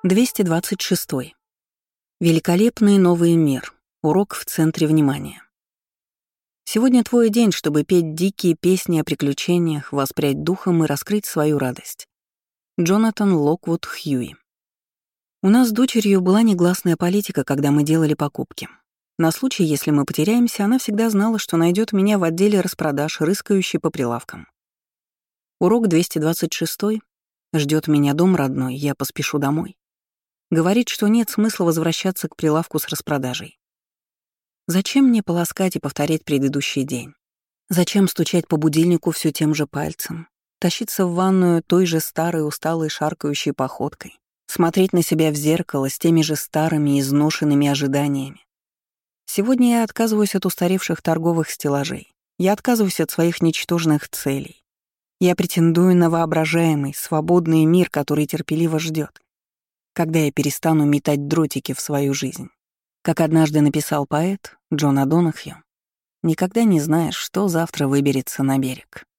226. Великолепный новый мир. Урок в центре внимания. Сегодня твой день, чтобы петь дикие песни о приключениях, воспрять духом и раскрыть свою радость. Джонатан Локвуд Хьюи. У нас с дочерью была негласная политика, когда мы делали покупки. На случай, если мы потеряемся, она всегда знала, что найдет меня в отделе распродаж, рыскающей по прилавкам. Урок 226. Ждет меня дом родной, я поспешу домой. Говорит, что нет смысла возвращаться к прилавку с распродажей. Зачем мне полоскать и повторять предыдущий день? Зачем стучать по будильнику все тем же пальцем? Тащиться в ванную той же старой, усталой, шаркающей походкой? Смотреть на себя в зеркало с теми же старыми, изношенными ожиданиями? Сегодня я отказываюсь от устаревших торговых стеллажей. Я отказываюсь от своих ничтожных целей. Я претендую на воображаемый, свободный мир, который терпеливо ждет, когда я перестану метать дротики в свою жизнь. Как однажды написал поэт Джон Одонахью, «Никогда не знаешь, что завтра выберется на берег».